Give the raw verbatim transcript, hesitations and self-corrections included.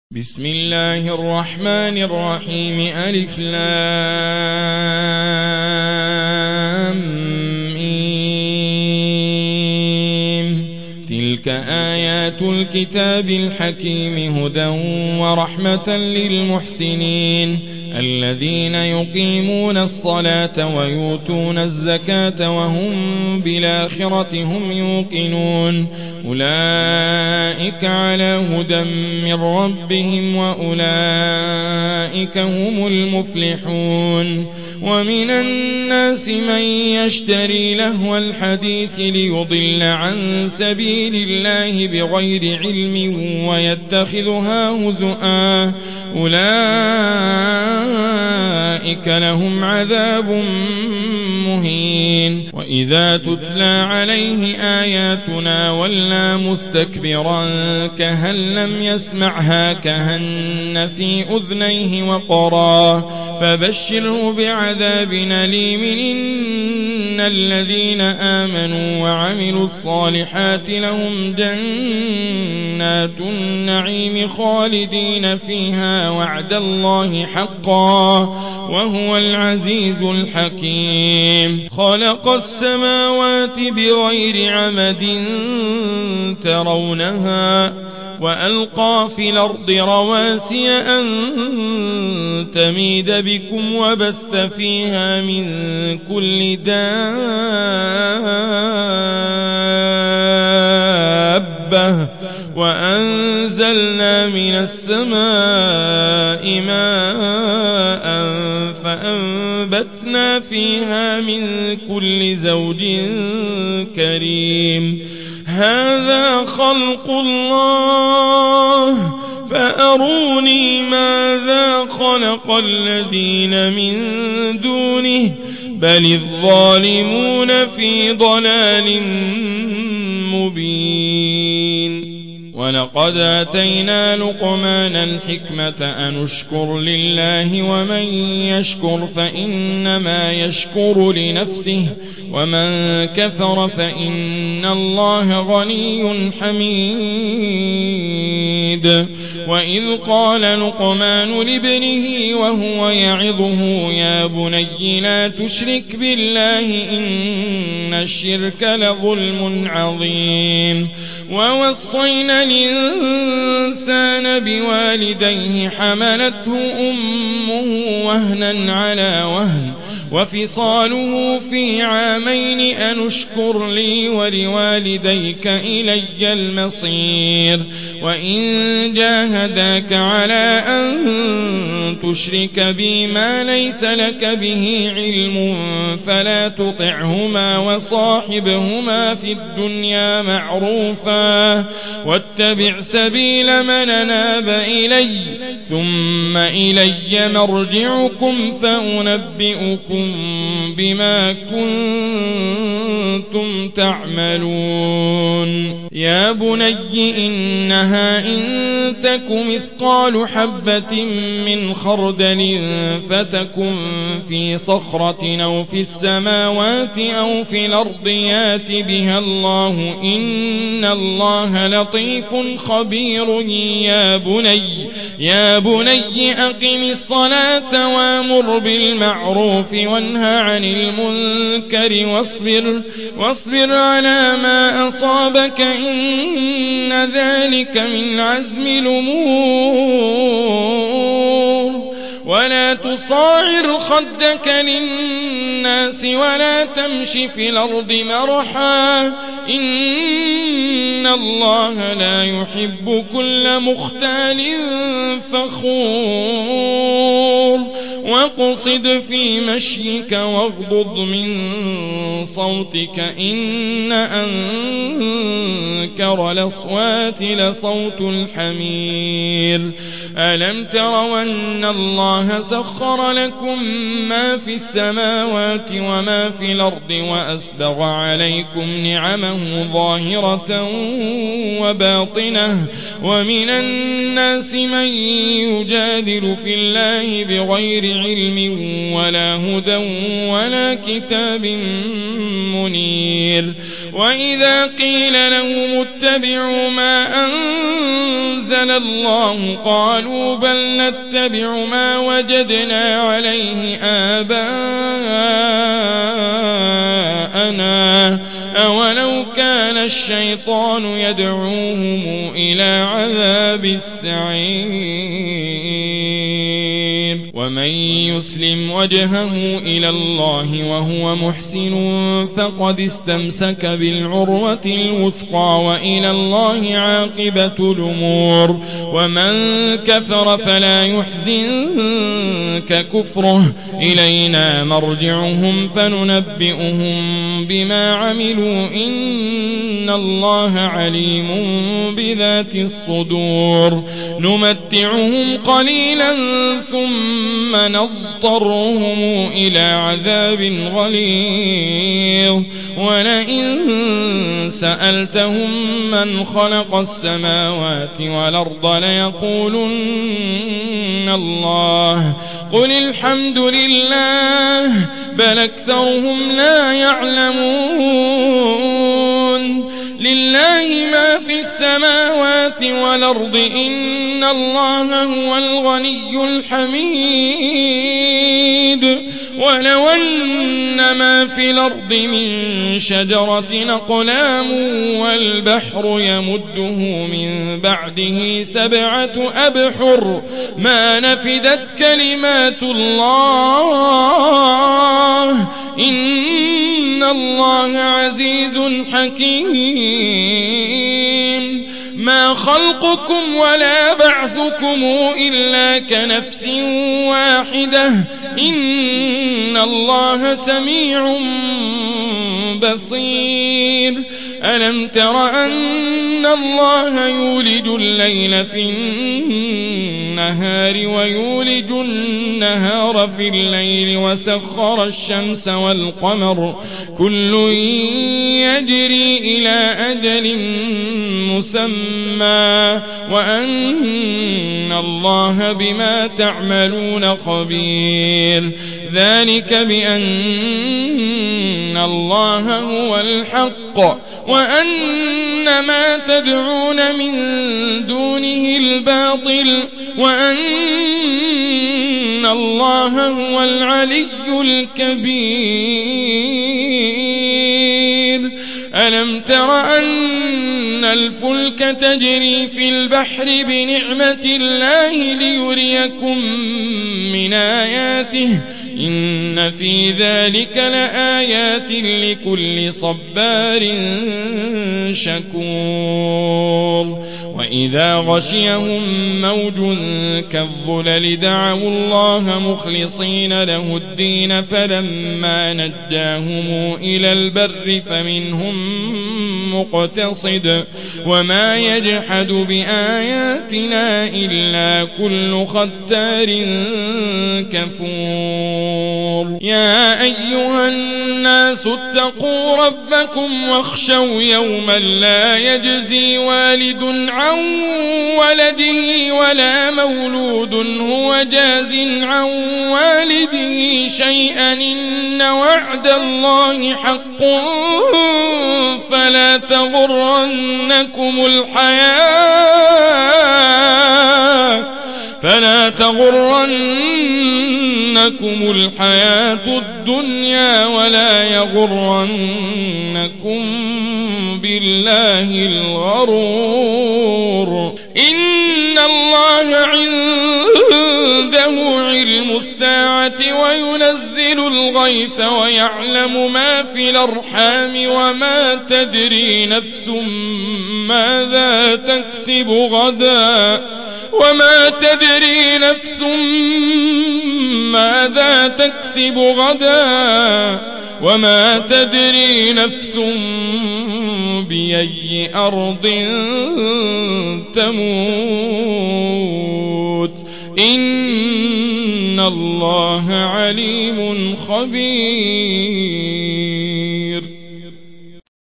بسم الله الرحمن الرحيم. ألف لام ميم. تلك آيات الكتاب الحكيم هدى ورحمة للمحسنين الذين يقيمون الصلاة ويؤتون الزكاة وهم بالآخرة هم يوقنون أولئك على هدى من ربهم وأولئك هم المفلحون. ومن الناس من يشتري لهو الحديث ليضل عن سبيل الله بغير علم ويتخذها هزؤا أولئك لهم عذاب مهين. وإذا تتلى عليه آياتنا ولى مستكبرا كهن لم يسمعها كهن في أذنيه وقرا فبشره بعذاب أليم. إن الذين آمنوا وعملوا الصالحات لهم جنات النعيم خالدين فيها وعد الله حقا وهو العزيز الحكيم. خلق السماوات بغير عمد ترونها وألقى في الأرض رواسي أن تميد بكم وبث فيها من كل دابة وأنزلنا من السماء ماء فأنبتنا فيها من كل زوج كريم. هذا خلق الله فأروني ماذا خلق الذين من دونه بل الظالمون في ضلال مبين. ولقد آتينا لقمان الحكمة أن اشكر لله ومن يشكر فإنما يشكر لنفسه ومن كفر فإن الله غني حميد. وإذ قال لقمان لابنه وهو يعظه يا بني لا تشرك بالله إن الشرك لظلم عظيم. ووصينا الإنسان بوالديه حملته أمه وهنا على وهن وفصاله في عامين أن اشكر لي ولوالديك إلي المصير. وإن جاهداك على أن تشرك بي ما ليس لك به علم فلا تطعهما وصاحبهما في الدنيا معروفا واتبع سبيل من أناب إلي ثم إلي مرجعكم فأنبئكم بما كنتم تعملون. يا بني إنها إن تك مثقال حبة من خردل فتكن في صخرة أو في السماوات أو في الأرض يات بها الله إن الله لطيف خبير. يا بني يا بني أقم الصلاة وأمر بالمعروف وانهى عن المنكر واصبر واصبر على ما أصابك إن ذلك من عزم الأمور. ولا تصاعر خدك للناس ولا تمش في الأرض مرحا إن الله لا يحب كل مختال فخور. واقصد في مشيك واغضض من صوتك إن أنكر الأصوات لصوت الحمير. ألم تروا أن الله سخر لكم ما في السماوات وما في الأرض وأسبغ عليكم نعمه ظاهرة وباطنة ومن الناس من يجادل في الله بغير علم علم ولا هدى ولا كتاب منير. وإذا قيل لهم اتبعوا ما أنزل الله قالوا بل نتبع ما وجدنا عليه آباءنا أولو كان الشيطان يدعوهم إلى عذاب السعير. ومن يسلم وجهه إلى الله وهو محسن فقد استمسك بالعروة الوثقى وإلى الله عاقبة الأمور. ومن كفر فلا يحزنك كفره إلينا مرجعهم فننبئهم بما عملوا إن الله عليم بذات الصدور. نمتعهم قليلا ثم نضطرهم إلى عذاب غليظ. ولئن سألتهم من خلق السماوات والأرض ليقولن الله قل الحمد لله بل أكثرهم لا يعلمون. لله ما في السماوات والأرض إن الله هو الغني الحميد. ولو أن ما في الأرض من شجرة أقلام والبحر يمده من بعده سبعة أبحر ما نفدت كلمات الله إن الله عزيز حكيم. ما خلقكم ولا بعثكم إلا كنفس واحدة إن الله سميع بصير. ألم تر أن الله يولج الليل في النهار ويولج النهار في الليل وسخر الشمس والقمر كل يجري إلى أجل مسمى وأن الله بما تعملون خبير. ذلك بأن الله هو الحق وأن ما تدعون من دونه الباطل وأن الله هو العلي الكبير. ألم تر أن الفلك تجري في البحر بنعمة الله ليريكم من آياته إن في ذلك لآيات لكل صبار شكور. وإذا غشيهم موج كالظلل دعوا الله مخلصين له الدين فلما نجاهم إلى البر فمنهم مقتصد وما يجحد بآياتنا إلا كل ختار كفور. يا أيها الناس اتقوا ربكم واخشوا يوما لا يجزي والد عن ولده ولا مولود هو جاز عن والده شيئا إن وعد الله حق فلا تغرنكم الحياة فلا تغرنكم الحياة الدنيا ولا يغرنكم بالله الغرور. إن الله عنده علم الساعة وينزل الغيث ويعلم ما في الأرحام وما تدري نفس ماذا تكسب غدا وما تدري نفس ماذا تكسب غدا وما تدري نفس بأي أرض تموت إن الله عليم خبير.